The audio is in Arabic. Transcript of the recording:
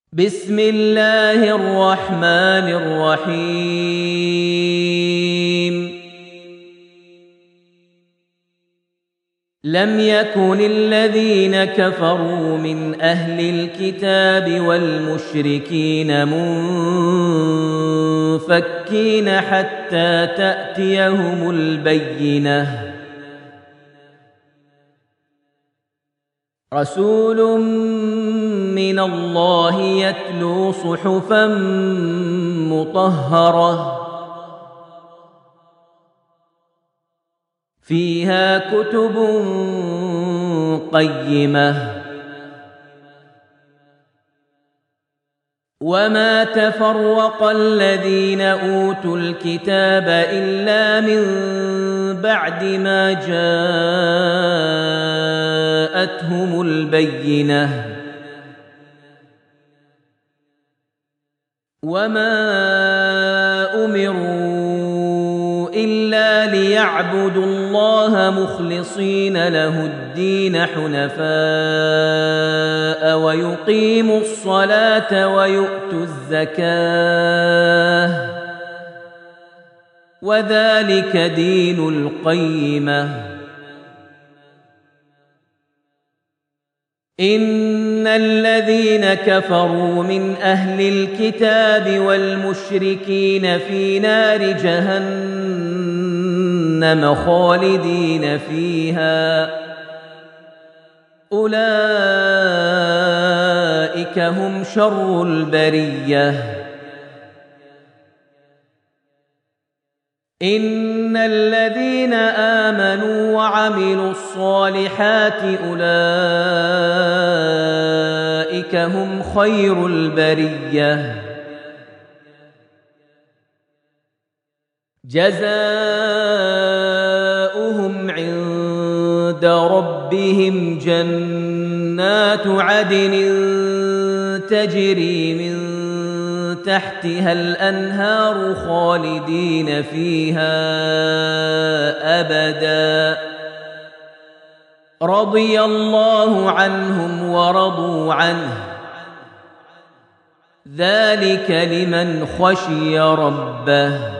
بسم الله الرحمن الرحيم لم يكن الذين كفروا من أهل الكتاب والمشركين منفكين حتى تأتيهم البينة رسول من الله يتلو صحفا مطهرة فيها كتب قيمة وما تفرق الذين أوتوا الكتاب إلا من بعد ما جاءتهم البينة وما أمروا إلا ليعبدوا الله مخلصين له الدين حنفاء ويقيموا الصلاة ويؤتوا الزكاة وذلك دين القيمة إن الذين كفروا من أهل الكتاب والمشركين في نار جهنم خالدين فيها أولئك هم شر البرية إن الذين آمنوا وعملوا الصالحات أولئك هم خير البرية جزاؤهم عند ربهم جنات عدن تجري من تحتها الأنهار خالدين فيها أبدا رضي الله عنهم ورضوا عنه ذلك لمن خشي ربه